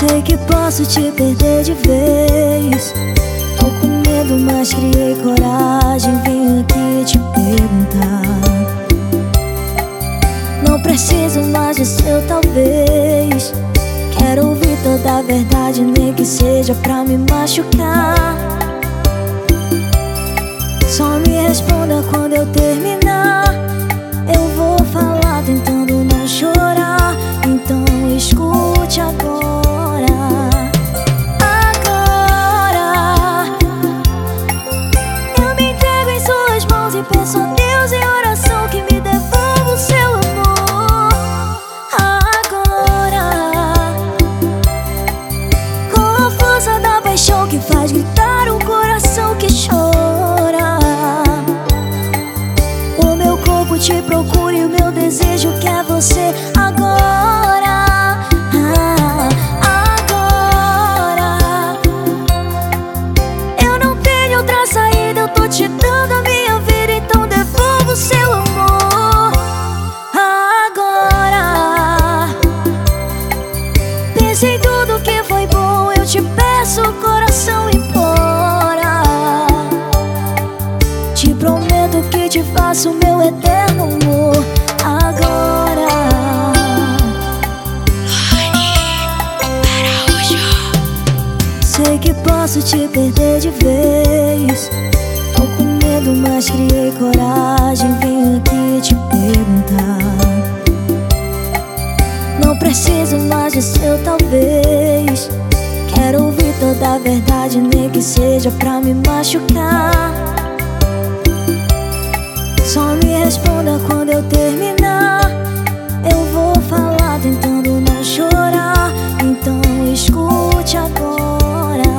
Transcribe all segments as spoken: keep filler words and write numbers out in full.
Sei que posso te perder de vez. Tô com medo, mas criei coragem. Vim aqui te perguntar. Não preciso mais de seu talvez. Quero ouvir toda a verdade, nem que seja pra me machucar. Só me responda quando eu terminar. Eu vou falar tentando não chorar. Então escute agora. Agora eu me entrego em suas mãos e peço a Deus em oração que me devolva o seu amor. Agora, com a força da paixão que faz gritar um coração que chora, o meu corpo te procura e o meu desejo quer você agora. Ah, agora eu não tenho outra saída, eu tô te dando a minha vida, então devolva o seu amor. Agora pense em tudo que foi bom, eu te peço, o coração implora. Te prometo que te faço meu eterno amor. Agora sei que posso te perder de vez. Tô com medo, mas criei coragem. Vim aqui te perguntar. Não preciso mais de seu talvez. Quero ouvir toda a verdade, nem que seja pra me machucar. Só me responda quando eu terminar. Eu vou falar tentando não chorar. Então escute agora.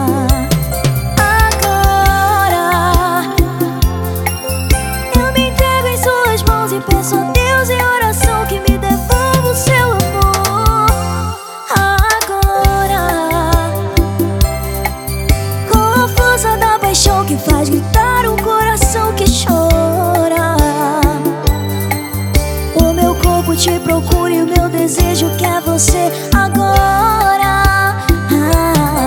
Agora eu me entrego em suas mãos e peço a Deus em oração que me devolva o seu amor. Agora, com a força da paixão que faz gritar um coração que chora, o meu corpo te procura e o meu desejo quer você agora. Ah,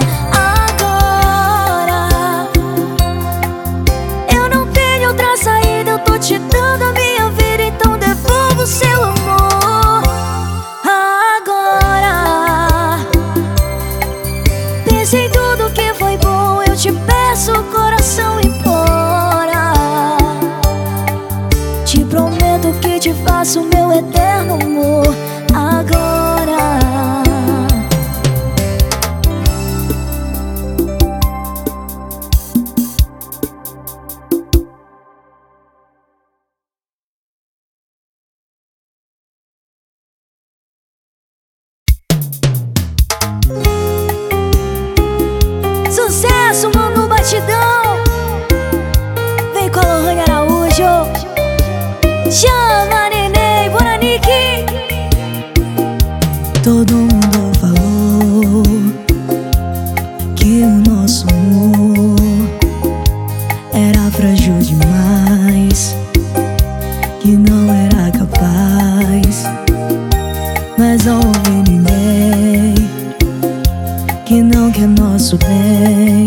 agora eu não tenho outra saída, eu tô te dando a minha vida, então devolva o seu amor. Agora pense em tudo que foi bom, eu te peço, o coração implora. Te prometo que te faço meu eterno amor. Agora sucesso, mano, batidão. Vem com a Lohane Araújo. Chama, Nenê, Bonanique. Todo mundo falou que o nosso amor era frágil demais, que não era capaz. Mas não ouvi ninguém que não quer nosso bem.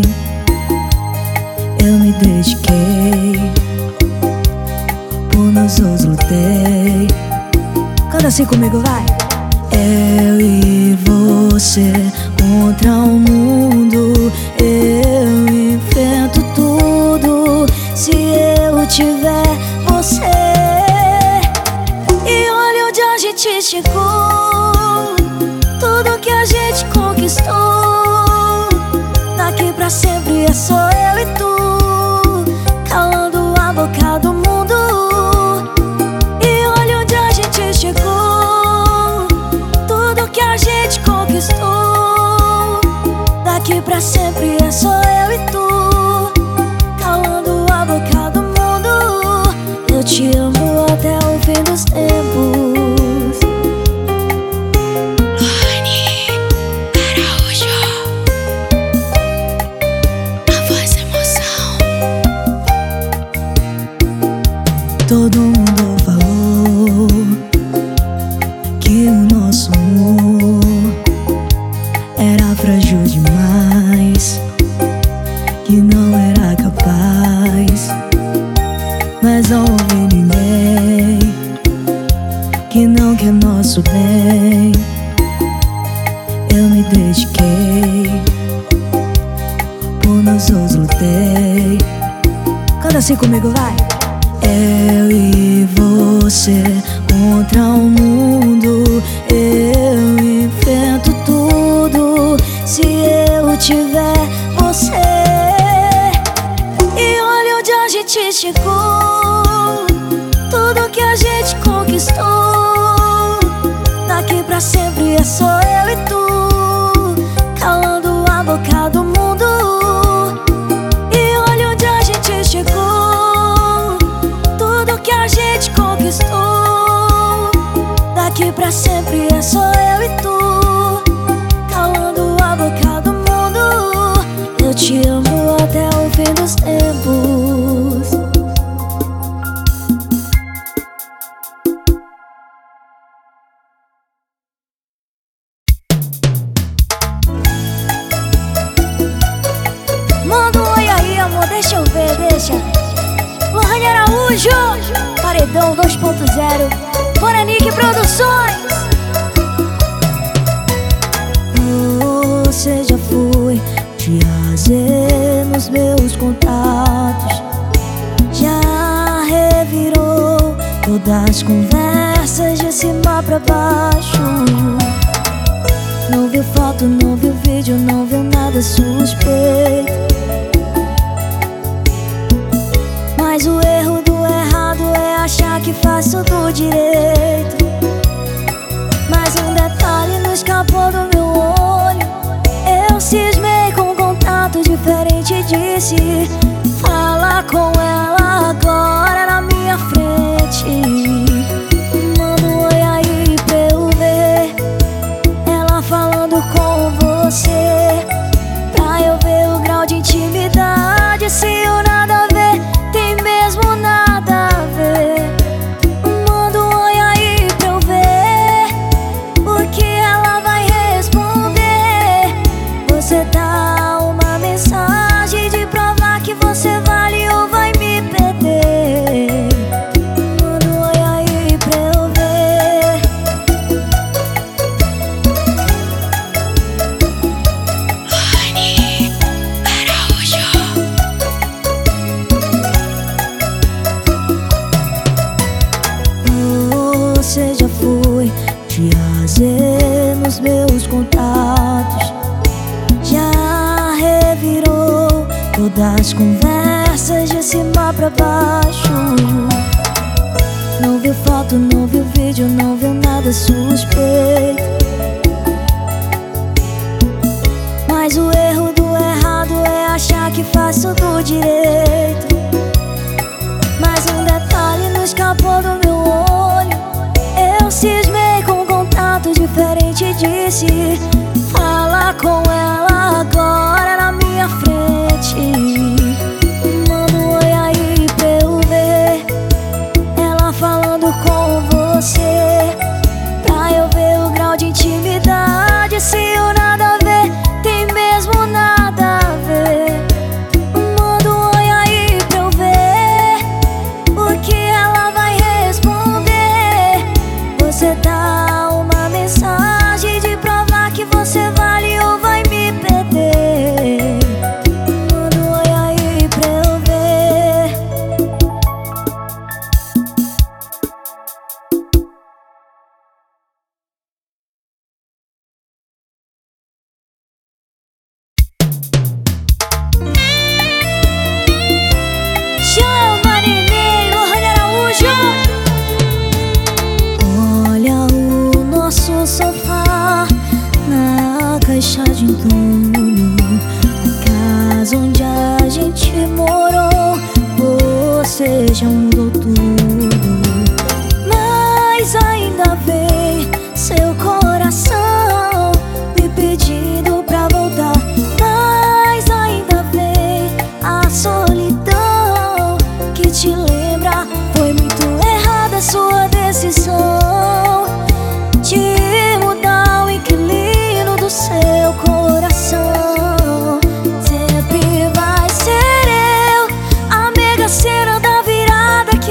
Eu me dediquei, por nós dois lutei. Canta assim comigo, vai. Eu e você contra o mundo. Eu enfrento tudo se eu tiver você. E olha onde a gente chegou, tudo que a gente conquistou. Daqui pra sempre é só eu e tu, calando a boca do mundo. E olha onde a gente chegou, tudo que a gente conquistou. Daqui pra sempre é só eu e tu, calando a boca do mundo. Eu te amo até o fim dos tempos. Todo mundo falou que o nosso amor era frágil mas não ouvi ninguém que não quer nosso bem. Eu me dediquei, por nós dois lutei. Canta assim comigo, vai! Eu e você contra o mundo, eu enfrento tudo se eu tiver você. E olha onde a gente chegou, tudo que a gente conquistou. Daqui pra sempre é só eu e tu, calando a boca do mundo. E olha onde a gente chegou, tudo que a gente conquistou. Daqui pra sempre é só eu e tu, calando a boca do mundo. Eu te amo até o fim dos tempos. Manda um oi aí, amor, deixa eu ver, deixa. Lohane Araújo, Paredão dois ponto zero, Moranique Produções. Você já foi te fazer nos meus contatos, já revirou todas as conversas de cima pra baixo. Não viu foto, não viu vídeo, não viu nada suspeito. Mas o erro do errado é achar que faz tudo direito. Mas um detalhe não escapou do meu olho, eu cismei com um contato diferente e disse: fala com ela agora na minha frente. Manda um oi aí pra eu ver ela falando com você, pra eu ver o grau de intimidade. Se o nada a ver tem mesmo nada a ver. Manda um oi aí pra eu ver o que ela vai responder. Você dá uma mensagem de provar que você vale ou vai me perder. Manda um oi aí pra eu ver. Lohane Araújo. Você já foi te fazer nos meus contatos, já revirou todas as conversas de cima pra baixo. Não viu foto, não viu vídeo, não viu nada suspeito. Mas o erro do errado é achar que faz tudo direito. Mas um detalhe não escapou do meu olho, eu cismei com um contato diferente e disse: fala com ela agora na minha frente. Manda um oi aí pra eu ver ela falando com você, pra eu ver o grau de intimidade. Se o nada a ver tem mesmo nada a ver. Manda um oi aí pra eu ver o que ela vai responder. Você dá uma mensagem de provar que você vale ou vai me perder. Manda um oi aí pra eu ver. Chama neném, Lohane Araújo. Olha o nosso sofá na caixa de entulho, a casa onde a gente morou. Você já mudou tudo, mas ainda vem seu coração me pedindo pra voltar. Mas ainda vem a solidão que te lembra. Foi muito errada a sua decisão de mudar o inquilino do seu coração. Sempre vai ser eu a mega cena da virada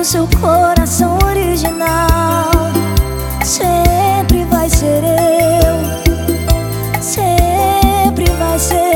do seu coração original. Sempre vai ser eu, sempre vai ser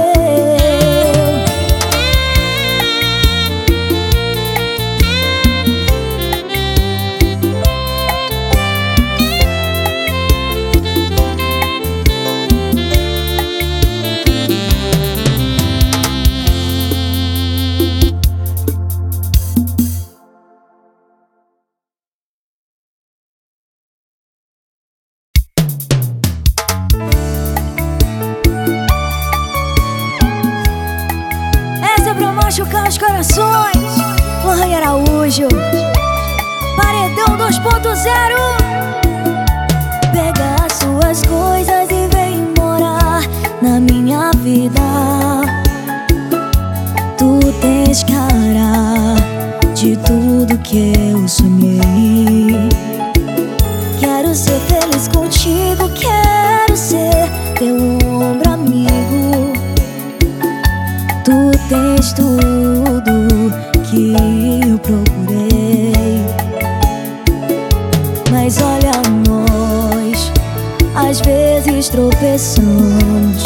machucar os corações. Lohane Araújo, Paredão dois ponto zero. Pega as suas coisas e vem morar na minha vida. Tu tens cara de tudo que eu sonhei. Quero ser feliz contigo, quero ser teu ombro amigo. Tu tens tudo que eu procurei. Mas olha, nós às vezes tropeçamos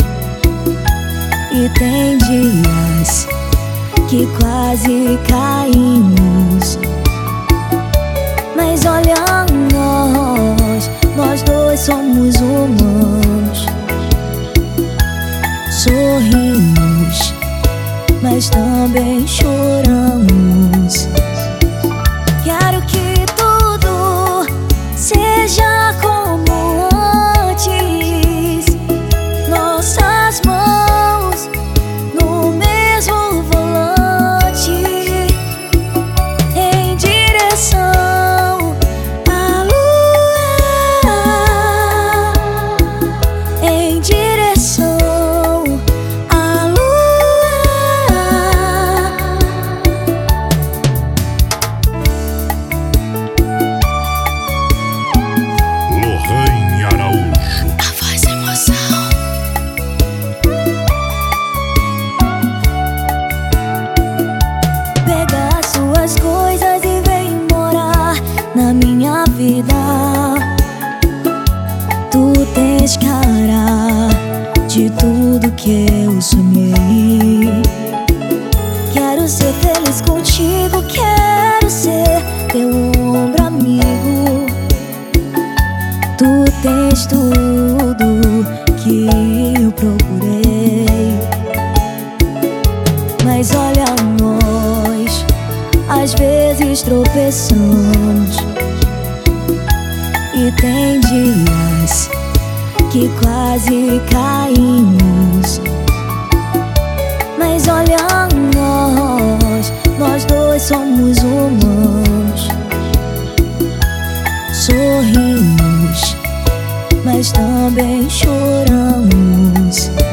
e tem dias que quase caímos. Mas olha, nós, nós dois somos humanos. Sorrimos, mas também choramos. Quero que tudo seja como antes. Nossas mãos no mesmo volante, em direção à lua, em direção na minha vida. Tu tens cara de tudo que eu sonhei. Quero ser feliz contigo, quero ser teu ombro amigo. Tu tens tudo que eu procurei. Mas olha, nós às vezes tropeçamos e tem dias que quase caímos. Mas olha, nós, nós dois somos humanos. Sorrimos, mas também choramos.